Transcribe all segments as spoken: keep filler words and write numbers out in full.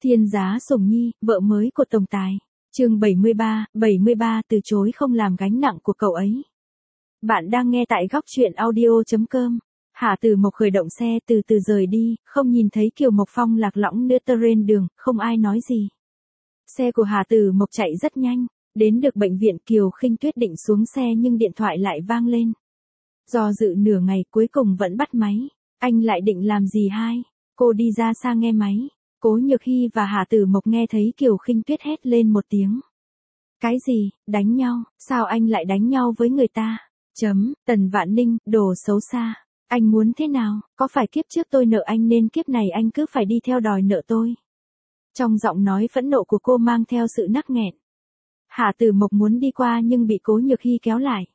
Thiên giá sủng nhi, vợ mới của tổng tài. Chương bảy mươi ba, bảy mươi ba từ chối không làm gánh nặng của cậu ấy. Bạn đang nghe tại góc truyện audio chấm com. Hạ Tử Mộc khởi động xe từ từ rời đi, không nhìn thấy Kiều Mộc Phong lạc lõng nữa trên đường, không ai nói gì. Xe của Hạ Tử Mộc chạy rất nhanh, đến được bệnh viện Kiều Khinh Tuyết định xuống xe nhưng điện thoại lại vang lên. Do dự nửa ngày cuối cùng vẫn bắt máy, anh lại định làm gì hai? Cô đi ra xa nghe máy. Cố Nhược Hy và Hạ Tử Mộc nghe thấy Kiều Khinh Tuyết hét lên một tiếng. Cái gì, đánh nhau, sao anh lại đánh nhau với người ta? Chấm, Tần Vạn Ninh, đồ xấu xa. Anh muốn thế nào, có phải kiếp trước tôi nợ anh nên kiếp này anh cứ phải đi theo đòi nợ tôi? Trong giọng nói phẫn nộ của cô mang theo sự nắc nghẹn. Hạ Tử Mộc muốn đi qua nhưng bị Cố Nhược Hy kéo lại.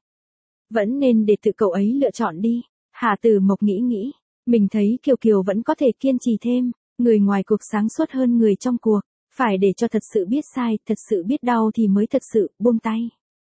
Vẫn nên để tự cậu ấy lựa chọn đi. Hạ Tử Mộc nghĩ nghĩ, mình thấy Kiều Kiều vẫn có thể kiên trì thêm. Người ngoài cuộc sáng suốt hơn người trong cuộc, phải để cho thật sự biết sai, thật sự biết đau thì mới thật sự buông tay.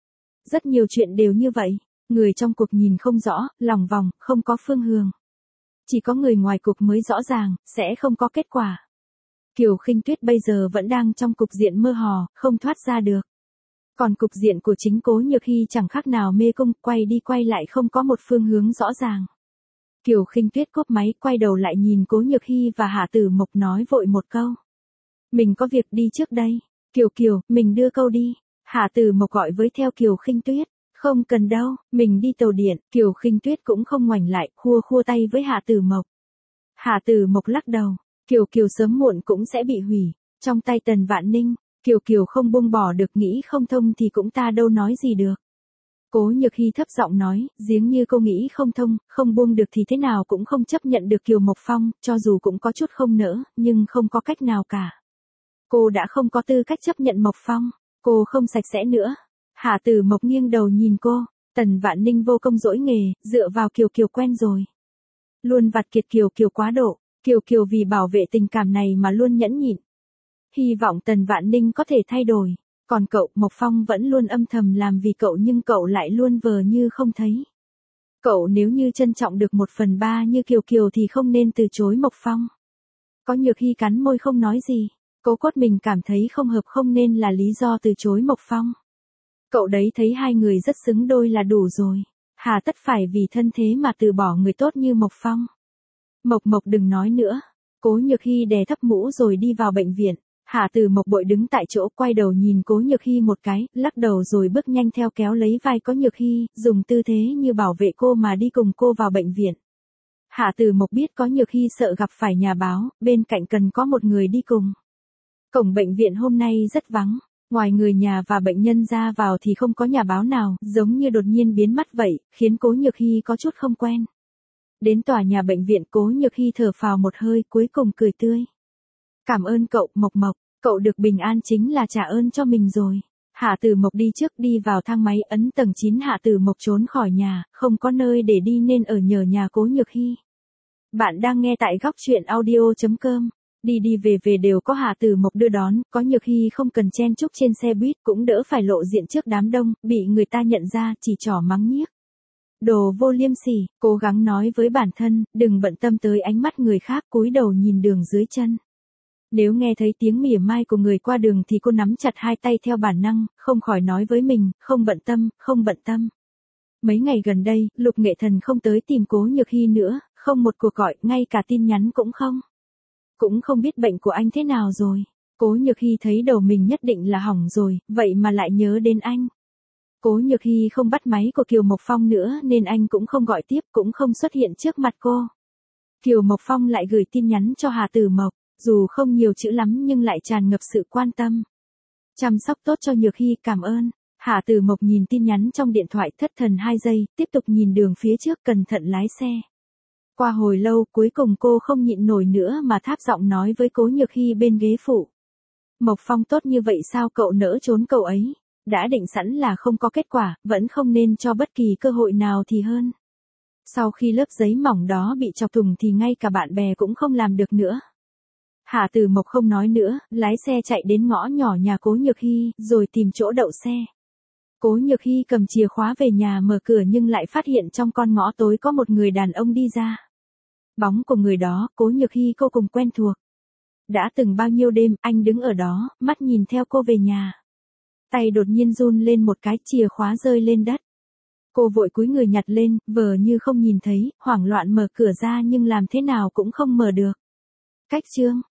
Rất nhiều chuyện đều như vậy, người trong cuộc nhìn không rõ, lòng vòng, không có phương hướng. Chỉ có người ngoài cuộc mới rõ ràng, sẽ không có kết quả. Kiều Khinh Tuyết bây giờ vẫn đang trong cục diện mơ hồ, không thoát ra được. Còn cục diện của chính Cố Nhược Hy chẳng khác nào mê cung, quay đi quay lại không có một phương hướng rõ ràng. Kiều Khinh Tuyết cúp máy, quay đầu lại nhìn Cố Nhược Hy và Hạ Tử Mộc nói vội một câu. Mình có việc đi trước đây. Kiều Kiều, mình đưa câu đi. Hạ Tử Mộc gọi với theo Kiều Khinh Tuyết. Không cần đâu, mình đi tàu điện. Kiều Khinh Tuyết cũng không ngoảnh lại, khua khua tay với Hạ Tử Mộc. Hạ Tử Mộc lắc đầu. Kiều Kiều sớm muộn cũng sẽ bị hủy. Trong tay Tần Vạn Ninh, Kiều Kiều không buông bỏ được, nghĩ không thông thì cũng ta đâu nói gì được. Cố Nhược Hy thấp giọng nói, giếng như cô nghĩ không thông, không buông được thì thế nào cũng không chấp nhận được Kiều Mộc Phong, cho dù cũng có chút không nỡ, nhưng không có cách nào cả. Cô đã không có tư cách chấp nhận Mộc Phong, cô không sạch sẽ nữa. Hạ Tử Mộc nghiêng đầu nhìn cô, Tần Vạn Ninh vô công dỗi nghề, dựa vào Kiều Kiều quen rồi. Luôn vặt kiệt Kiều Kiều quá độ, Kiều Kiều vì bảo vệ tình cảm này mà luôn nhẫn nhịn. Hy vọng Tần Vạn Ninh có thể thay đổi. Còn cậu, Mộc Phong vẫn luôn âm thầm làm vì cậu nhưng cậu lại luôn vờ như không thấy. Cậu nếu như trân trọng được một phần ba như Kiều Kiều thì không nên từ chối Mộc Phong. Có Nhược Hy cắn môi không nói gì, Cố Cốt mình cảm thấy không hợp không nên là lý do từ chối Mộc Phong. Cậu đấy thấy hai người rất xứng đôi là đủ rồi, hà tất phải vì thân thế mà từ bỏ người tốt như Mộc Phong. Mộc Mộc đừng nói nữa. Cố Nhược Hy đè thấp mũ rồi đi vào bệnh viện. Hạ Tử Mộc bội đứng tại chỗ, quay đầu nhìn Cố Nhược Hy một cái, lắc đầu rồi bước nhanh theo kéo lấy vai Cố Nhược Hy, dùng tư thế như bảo vệ cô mà đi cùng cô vào bệnh viện. Hạ Tử Mộc biết Cố Nhược Hy sợ gặp phải nhà báo, bên cạnh cần có một người đi cùng. Cổng bệnh viện hôm nay rất vắng, ngoài người nhà và bệnh nhân ra vào thì không có nhà báo nào, giống như đột nhiên biến mất vậy, khiến Cố Nhược Hy có chút không quen. Đến tòa nhà bệnh viện, Cố Nhược Hy thở phào một hơi, cuối cùng cười tươi. Cảm ơn cậu, Mộc Mộc, cậu được bình an chính là trả ơn cho mình rồi. Hạ Tử Mộc đi trước, đi vào thang máy, ấn tầng chín. Hạ Tử Mộc trốn khỏi nhà, không có nơi để đi nên ở nhờ nhà Cố Nhược Hy. Bạn đang nghe tại góc truyện audio chấm com. Đi đi về về đều có Hạ Tử Mộc đưa đón, Cố Nhược Hy không cần chen chúc trên xe buýt, cũng đỡ phải lộ diện trước đám đông, bị người ta nhận ra, chỉ trỏ mắng nhiếc. Đồ vô liêm sỉ, cố gắng nói với bản thân, đừng bận tâm tới ánh mắt người khác, cúi đầu nhìn đường dưới chân. Nếu nghe thấy tiếng mỉa mai của người qua đường thì cô nắm chặt hai tay theo bản năng, không khỏi nói với mình, không bận tâm, không bận tâm. Mấy ngày gần đây, Lục Nghệ Thần không tới tìm Cố Nhược Hy nữa, không một cuộc gọi, ngay cả tin nhắn cũng không. Cũng không biết bệnh của anh thế nào rồi. Cố Nhược Hy thấy đầu mình nhất định là hỏng rồi, vậy mà lại nhớ đến anh. Cố Nhược Hy không bắt máy của Kiều Mộc Phong nữa nên anh cũng không gọi tiếp, cũng không xuất hiện trước mặt cô. Kiều Mộc Phong lại gửi tin nhắn cho Hạ Tử Mộc. Dù không nhiều chữ lắm nhưng lại tràn ngập sự quan tâm. Chăm sóc tốt cho Nhược Hy, cảm ơn. Hạ Tử Mộc nhìn tin nhắn trong điện thoại, thất thần hai giây, tiếp tục nhìn đường phía trước, cẩn thận lái xe. Qua hồi lâu, cuối cùng cô không nhịn nổi nữa mà tháp giọng nói với Cố Nhược Hy bên ghế phụ. Mộc Phong tốt như vậy sao cậu nỡ trốn cậu ấy? Đã định sẵn là không có kết quả, vẫn không nên cho bất kỳ cơ hội nào thì hơn. Sau khi lớp giấy mỏng đó bị chọc thủng thì ngay cả bạn bè cũng không làm được nữa. Hạ Tử Mộc không nói nữa, lái xe chạy đến ngõ nhỏ nhà Cố Nhược Hy, rồi tìm chỗ đậu xe. Cố Nhược Hy cầm chìa khóa về nhà mở cửa nhưng lại phát hiện trong con ngõ tối có một người đàn ông đi ra. Bóng của người đó, Cố Nhược Hy vô cùng quen thuộc. Đã từng bao nhiêu đêm, anh đứng ở đó, mắt nhìn theo cô về nhà. Tay đột nhiên run lên một cái, chìa khóa rơi lên đất. Cô vội cúi người nhặt lên, vờ như không nhìn thấy, hoảng loạn mở cửa ra nhưng làm thế nào cũng không mở được. Cách chương